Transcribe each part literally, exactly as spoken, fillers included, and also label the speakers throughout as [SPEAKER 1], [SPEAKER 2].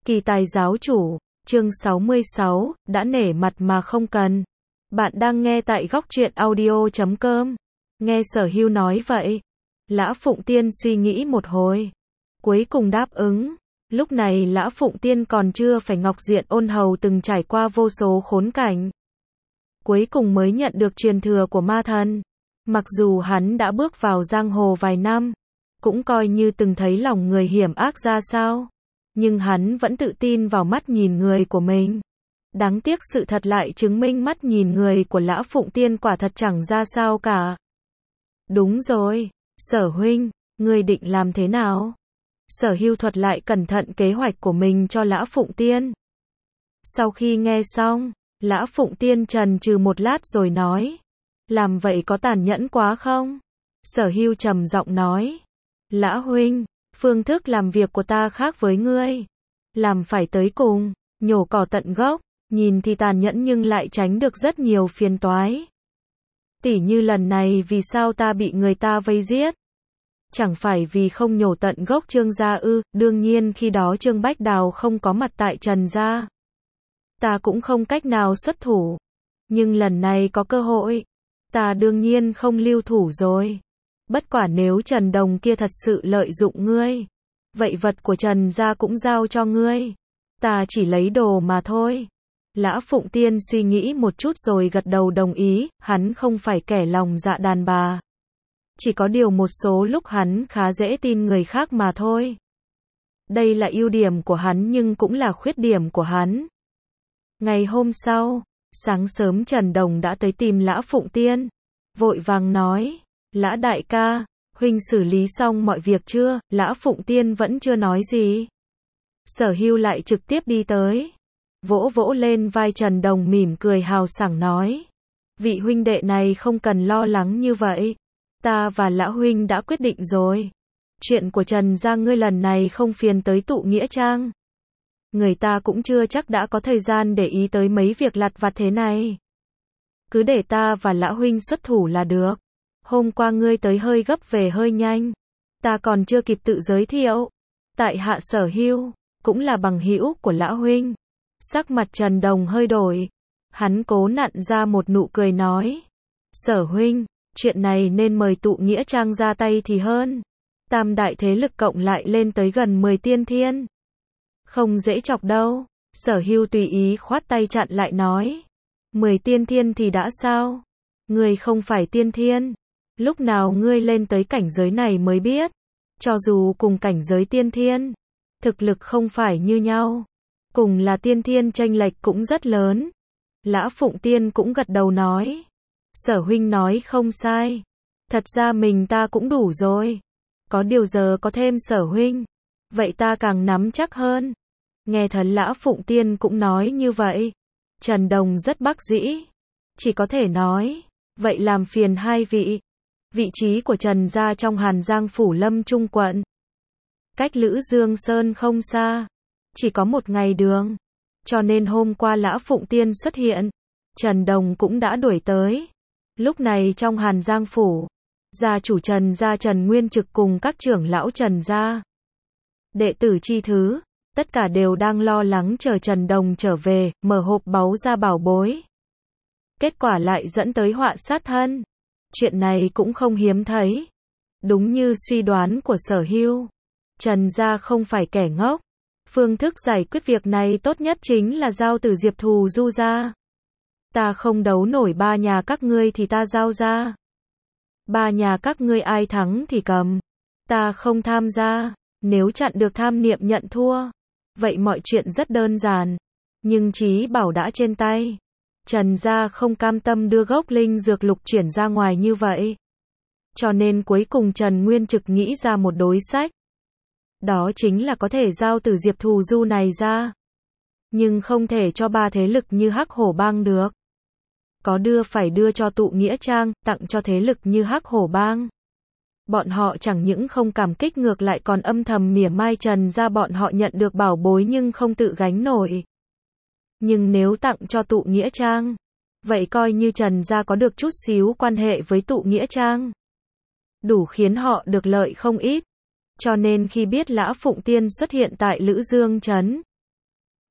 [SPEAKER 1] Kỳ tài giáo chủ, chương sáu mươi sáu, đã nể mặt mà không cần. Bạn đang nghe tại góc truyện audio chấm com. Nghe Sở Hưu nói vậy, Lã Phụng Tiên suy nghĩ một hồi, cuối cùng đáp ứng. Lúc này Lã Phụng Tiên còn chưa phải ngọc diện ôn hầu từng trải qua vô số khốn cảnh. Cuối cùng mới nhận được truyền thừa của ma thần. Mặc dù hắn đã bước vào giang hồ vài năm, cũng coi như từng thấy lòng người hiểm ác ra sao. Nhưng hắn vẫn tự tin vào mắt nhìn người của mình. Đáng tiếc sự thật lại chứng minh mắt nhìn người của Lã Phụng Tiên quả thật chẳng ra sao cả. Đúng rồi, Sở huynh, ngươi định làm thế nào? Sở Hưu thuật lại cẩn thận kế hoạch của mình cho Lã Phụng Tiên. Sau khi nghe xong, Lã Phụng Tiên trần trừ một lát rồi nói, làm vậy có tàn nhẫn quá không? Sở Hưu trầm giọng nói, Lã huynh, phương thức làm việc của ta khác với ngươi. Làm phải tới cùng, nhổ cỏ tận gốc, nhìn thì tàn nhẫn nhưng lại tránh được rất nhiều phiền toái. Tỉ như lần này vì sao ta bị người ta vây giết? Chẳng phải vì không nhổ tận gốc Trương gia ư? Đương nhiên khi đó Trương Bách Đào không có mặt tại Trần gia, ta cũng không cách nào xuất thủ. Nhưng lần này có cơ hội, ta đương nhiên không lưu thủ rồi. Bất quả nếu Trần Đồng kia thật sự lợi dụng ngươi, vậy vật của Trần gia cũng giao cho ngươi. Ta chỉ lấy đồ mà thôi. Lã Phụng Tiên suy nghĩ một chút rồi gật đầu đồng ý, hắn không phải kẻ lòng dạ đàn bà. Chỉ có điều một số lúc hắn khá dễ tin người khác mà thôi. Đây là ưu điểm của hắn nhưng cũng là khuyết điểm của hắn. Ngày hôm sau, sáng sớm Trần Đồng đã tới tìm Lã Phụng Tiên. Vội vàng nói, Lã đại ca, huynh xử lý xong mọi việc chưa? Lã Phụng Tiên vẫn chưa nói gì. Sở Hưu lại trực tiếp đi tới, vỗ vỗ lên vai Trần Đồng mỉm cười hào sảng nói, vị huynh đệ này không cần lo lắng như vậy. Ta và Lã huynh đã quyết định rồi. Chuyện của Trần gia ngươi lần này không phiền tới tụ nghĩa trang. Người ta cũng chưa chắc đã có thời gian để ý tới mấy việc lặt vặt thế này. Cứ để ta và Lã huynh xuất thủ là được. Hôm qua ngươi tới hơi gấp về hơi nhanh. Ta còn chưa kịp tự giới thiệu. Tại hạ Sở Hưu, cũng là bằng hữu của Lã huynh. Sắc mặt Trần Đồng hơi đổi. Hắn cố nặn ra một nụ cười nói, Sở huynh, chuyện này nên mời tụ nghĩa trang ra tay thì hơn. Tam đại thế lực cộng lại lên tới gần mười tiên thiên. Không dễ chọc đâu. Sở Hưu tùy ý khoát tay chặn lại nói, mười tiên thiên thì đã sao? Ngươi không phải tiên thiên. Lúc nào ngươi lên tới cảnh giới này mới biết. Cho dù cùng cảnh giới tiên thiên, thực lực không phải như nhau. Cùng là tiên thiên chênh lệch cũng rất lớn. Lã Phụng Tiên cũng gật đầu nói, Sở huynh nói không sai. Thật ra mình ta cũng đủ rồi. Có điều giờ có thêm Sở huynh, vậy ta càng nắm chắc hơn. Nghe thần Lã Phụng Tiên cũng nói như vậy, Trần Đồng rất bất dĩ. Chỉ có thể nói, vậy làm phiền hai vị. Vị trí của Trần gia trong Hàn Giang phủ Lâm Trung quận, cách Lữ Dương Sơn không xa, chỉ có một ngày đường. Cho nên hôm qua Lã Phụng Tiên xuất hiện, Trần Đồng cũng đã đuổi tới. Lúc này trong Hàn Giang phủ, gia chủ Trần gia Trần Nguyên Trực cùng các trưởng lão Trần gia, đệ tử chi thứ, tất cả đều đang lo lắng chờ Trần Đồng trở về, mở hộp báu ra bảo bối. Kết quả lại dẫn tới họa sát thân. Chuyện này cũng không hiếm thấy. Đúng như suy đoán của Sở Hưu, Trần gia không phải kẻ ngốc. Phương thức giải quyết việc này tốt nhất chính là giao từ Diệp Thù Du ra. Ta không đấu nổi ba nhà các ngươi thì ta giao ra. Ba nhà các ngươi ai thắng thì cầm. Ta không tham gia. Nếu chặn được tham niệm nhận thua, vậy mọi chuyện rất đơn giản. Nhưng Chí Bảo đã trên tay. Trần gia không cam tâm đưa gốc linh dược lục chuyển ra ngoài như vậy. Cho nên cuối cùng Trần Nguyên Trực nghĩ ra một đối sách. Đó chính là có thể giao từ Diệp Thù Du này ra. Nhưng không thể cho ba thế lực như Hắc Hổ Bang được. Có đưa phải đưa cho tụ nghĩa trang, tặng cho thế lực như Hắc Hổ Bang. Bọn họ chẳng những không cảm kích ngược lại còn âm thầm mỉa mai Trần gia bọn họ nhận được bảo bối nhưng không tự gánh nổi. Nhưng nếu tặng cho tụ nghĩa trang, vậy coi như Trần gia có được chút xíu quan hệ với tụ nghĩa trang. Đủ khiến họ được lợi không ít. Cho nên khi biết Lã Phụng Tiên xuất hiện tại Lữ Dương Trấn,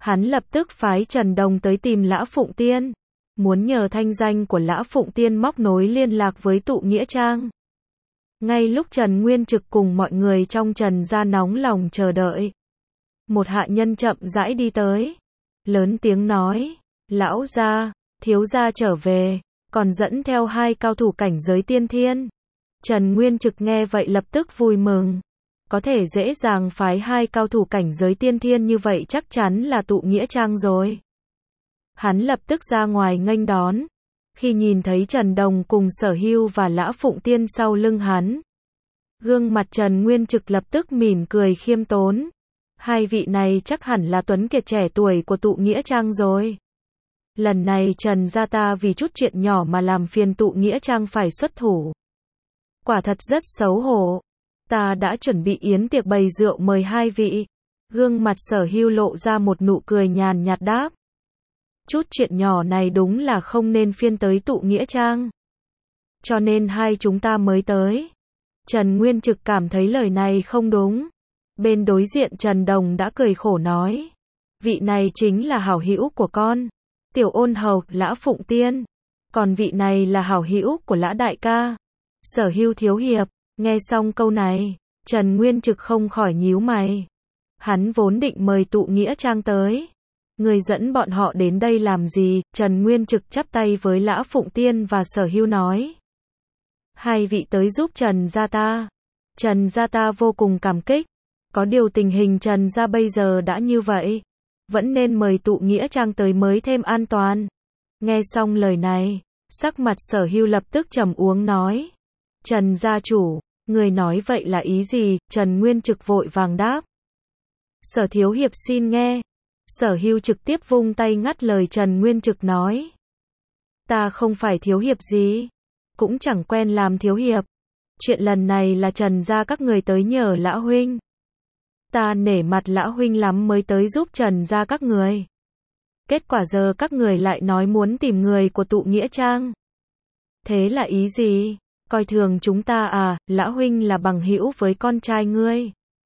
[SPEAKER 1] Hắn lập tức phái Trần Đồng tới tìm Lã Phụng Tiên, muốn nhờ thanh danh của Lã Phụng Tiên móc nối liên lạc với tụ nghĩa trang. Ngay lúc Trần Nguyên Trực cùng mọi người trong Trần gia nóng lòng chờ đợi, một hạ nhân chậm rãi đi tới, lớn tiếng nói, lão gia, thiếu gia trở về, còn dẫn theo hai cao thủ cảnh giới tiên thiên. Trần Nguyên Trực nghe vậy lập tức vui mừng, có thể dễ dàng phái hai cao thủ cảnh giới tiên thiên như vậy chắc chắn là tụ nghĩa trang rồi. Hắn lập tức ra ngoài nghênh đón, khi nhìn thấy Trần Đồng cùng Sở Hưu và Lã Phụng Tiên sau lưng hắn, gương mặt Trần Nguyên Trực lập tức mỉm cười khiêm tốn. Hai vị này chắc hẳn là tuấn kiệt trẻ tuổi của tụ nghĩa trang rồi. Lần này Trần gia ta vì chút chuyện nhỏ mà làm phiền tụ nghĩa trang phải xuất thủ. Quả thật rất xấu hổ. Ta đã chuẩn bị yến tiệc bày rượu mời hai vị. Gương mặt Sở Hưu lộ ra một nụ cười nhàn nhạt đáp. Chút chuyện nhỏ này đúng là không nên phiên tới tụ nghĩa trang. Cho nên hai chúng ta mới tới. Trần Nguyên Trực cảm thấy lời này không đúng. Bên đối diện Trần Đồng đã cười khổ nói. Vị này chính là hảo hữu của con. Tiểu ôn hầu, Lã Phụng Tiên. Còn vị này là hảo hữu của Lã đại ca. Sở Hưu thiếu hiệp. Nghe xong câu này, Trần Nguyên Trực không khỏi nhíu mày. Hắn vốn định mời tụ nghĩa trang tới. Người dẫn bọn họ đến đây làm gì? Trần Nguyên Trực chắp tay với Lã Phụng Tiên và Sở Hưu nói. Hai vị tới giúp Trần gia ta. Trần gia ta vô cùng cảm kích. Có điều tình hình Trần gia bây giờ đã như vậy, vẫn nên mời tụ nghĩa trang tới mới thêm an toàn. Nghe xong lời này, sắc mặt Sở Hưu lập tức trầm uống nói. Trần gia chủ, người nói vậy là ý gì? Trần Nguyên Trực vội vàng đáp. Sở thiếu hiệp xin nghe. Sở Hưu trực tiếp vung tay ngắt lời Trần Nguyên Trực nói. Ta không phải thiếu hiệp gì, cũng chẳng quen làm thiếu hiệp. Chuyện lần này là Trần gia các người tới nhờ Lã huynh. Ta nể mặt Lã huynh lắm mới tới giúp Trần gia các người. Kết quả giờ các người lại nói muốn tìm người của tụ nghĩa trang. Thế là ý gì? Coi thường chúng ta à? Lã huynh là bằng hữu với con trai ngươi.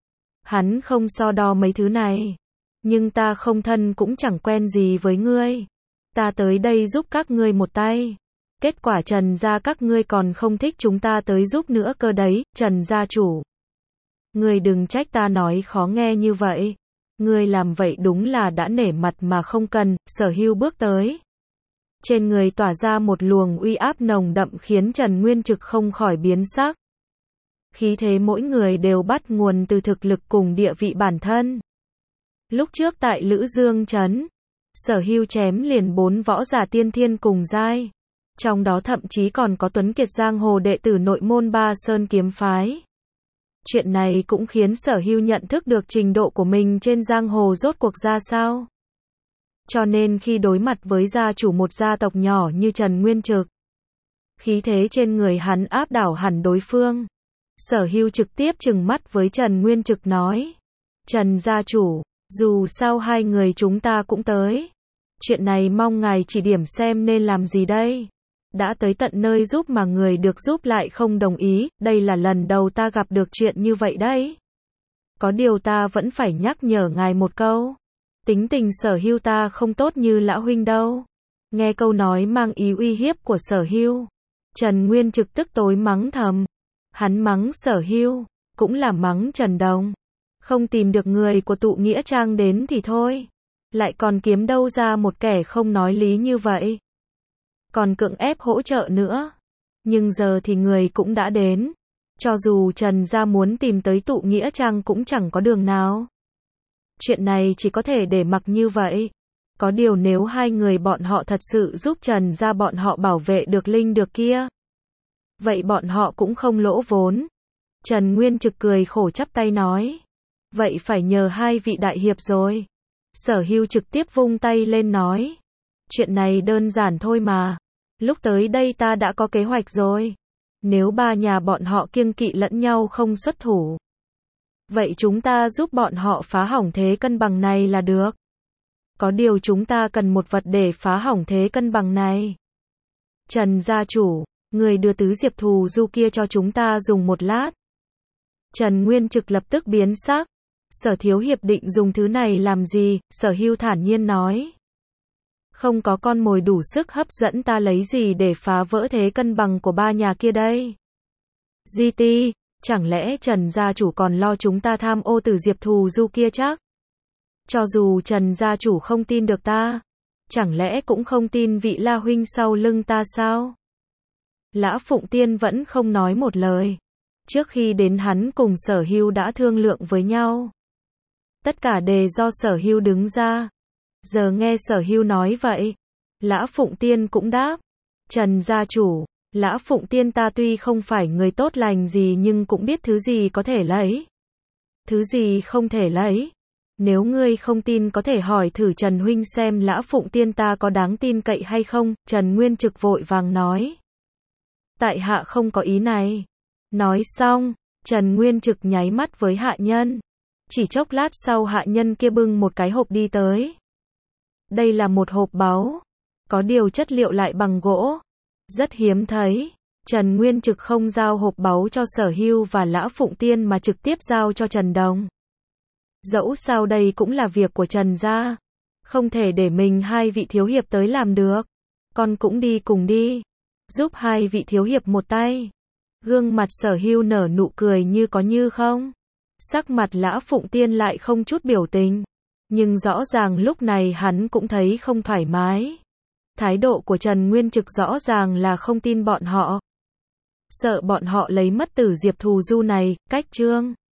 [SPEAKER 1] Hắn không so đo mấy thứ này. Nhưng ta không thân cũng chẳng quen gì với ngươi. Ta tới đây giúp các ngươi một tay. Kết quả Trần gia các ngươi còn không thích chúng ta tới giúp nữa cơ đấy. Trần gia chủ, ngươi đừng trách ta nói khó nghe như vậy. Ngươi làm vậy đúng là đã nể mặt mà không cần. Sở Hưu bước tới. Trên người tỏa ra một luồng uy áp nồng đậm khiến Trần Nguyên Trực không khỏi biến sắc. Khí thế mỗi người đều bắt nguồn từ thực lực cùng địa vị bản thân. Lúc trước tại Lữ Dương Trấn, Sở Hưu chém liền bốn võ giả tiên thiên cùng giai. Trong đó thậm chí còn có tuấn kiệt giang hồ đệ tử nội môn Ba Sơn kiếm phái. Chuyện này cũng khiến Sở Hưu nhận thức được trình độ của mình trên giang hồ rốt cuộc ra sao. Cho nên khi đối mặt với gia chủ một gia tộc nhỏ như Trần Nguyên Trực, khí thế trên người hắn áp đảo hẳn đối phương. Sở Hưu trực tiếp trừng mắt với Trần Nguyên Trực nói. Trần gia chủ, dù sao hai người chúng ta cũng tới. Chuyện này mong ngài chỉ điểm xem nên làm gì đây. Đã tới tận nơi giúp mà người được giúp lại không đồng ý, đây là lần đầu ta gặp được chuyện như vậy đấy. Có điều ta vẫn phải nhắc nhở ngài một câu. Tính tình Sở Hưu ta không tốt như Lã huynh đâu. Nghe câu nói mang ý uy hiếp của Sở Hưu, Trần Nguyên Trực tức tối mắng thầm. Hắn mắng Sở Hưu, cũng là mắng Trần Đồng. Không tìm được người của tụ nghĩa trang đến thì thôi. Lại còn kiếm đâu ra một kẻ không nói lý như vậy. Còn cưỡng ép hỗ trợ nữa. Nhưng giờ thì người cũng đã đến. Cho dù Trần gia muốn tìm tới tụ nghĩa trang cũng chẳng có đường nào. Chuyện này chỉ có thể để mặc như vậy. Có điều nếu hai người bọn họ thật sự giúp Trần gia bọn họ bảo vệ được linh được kia, vậy bọn họ cũng không lỗ vốn. Trần Nguyên Trực cười khổ chắp tay nói. Vậy phải nhờ hai vị đại hiệp rồi. Sở Hưu trực tiếp vung tay lên nói. Chuyện này đơn giản thôi mà. Lúc tới đây ta đã có kế hoạch rồi. Nếu ba nhà bọn họ kiêng kỵ lẫn nhau không xuất thủ, vậy chúng ta giúp bọn họ phá hỏng thế cân bằng này là được. Có điều chúng ta cần một vật để phá hỏng thế cân bằng này. Trần gia chủ, người đưa tứ diệp thù du kia cho chúng ta dùng một lát. Trần Nguyên Trực lập tức biến sắc. Sở Thiếu Hiệp định dùng thứ này làm gì? Sở Hưu thản nhiên nói. Không có con mồi đủ sức hấp dẫn ta lấy gì để phá vỡ thế cân bằng của ba nhà kia đây? giê tê, chẳng lẽ Trần gia chủ còn lo chúng ta tham ô từ Diệp Thù Du kia chắc? Cho dù Trần gia chủ không tin được ta, chẳng lẽ cũng không tin vị La huynh sau lưng ta sao? Lã Phụng Tiên vẫn không nói một lời. Trước khi đến hắn cùng Sở Hưu đã thương lượng với nhau. Tất cả đều do Sở Hưu đứng ra. Giờ nghe Sở Hưu nói vậy, Lã Phụng Tiên cũng đáp. Trần gia chủ, Lã Phụng Tiên ta tuy không phải người tốt lành gì nhưng cũng biết thứ gì có thể lấy, thứ gì không thể lấy. Nếu ngươi không tin có thể hỏi thử Trần huynh xem Lã Phụng Tiên ta có đáng tin cậy hay không. Trần Nguyên Trực vội vàng nói. Tại hạ không có ý này. Nói xong, Trần Nguyên Trực nháy mắt với hạ nhân. Chỉ chốc lát sau hạ nhân kia bưng một cái hộp đi tới. Đây là một hộp báu, có điều chất liệu lại bằng gỗ, rất hiếm thấy. Trần Nguyên Trực không giao hộp báu cho Sở Hưu và Lã Phụng Tiên mà trực tiếp giao cho Trần Đồng. Dẫu sao đây cũng là việc của Trần gia, không thể để mình hai vị thiếu hiệp tới làm được. Con cũng đi cùng đi, giúp hai vị thiếu hiệp một tay. Gương mặt Sở Hưu nở nụ cười như có như không. Sắc mặt Lã Phụng Tiên lại không chút biểu tình, nhưng rõ ràng lúc này hắn cũng thấy không thoải mái. Thái độ của Trần Nguyên Trực rõ ràng là không tin bọn họ, sợ bọn họ lấy mất Tử Diệp Thù Du này. Cách chương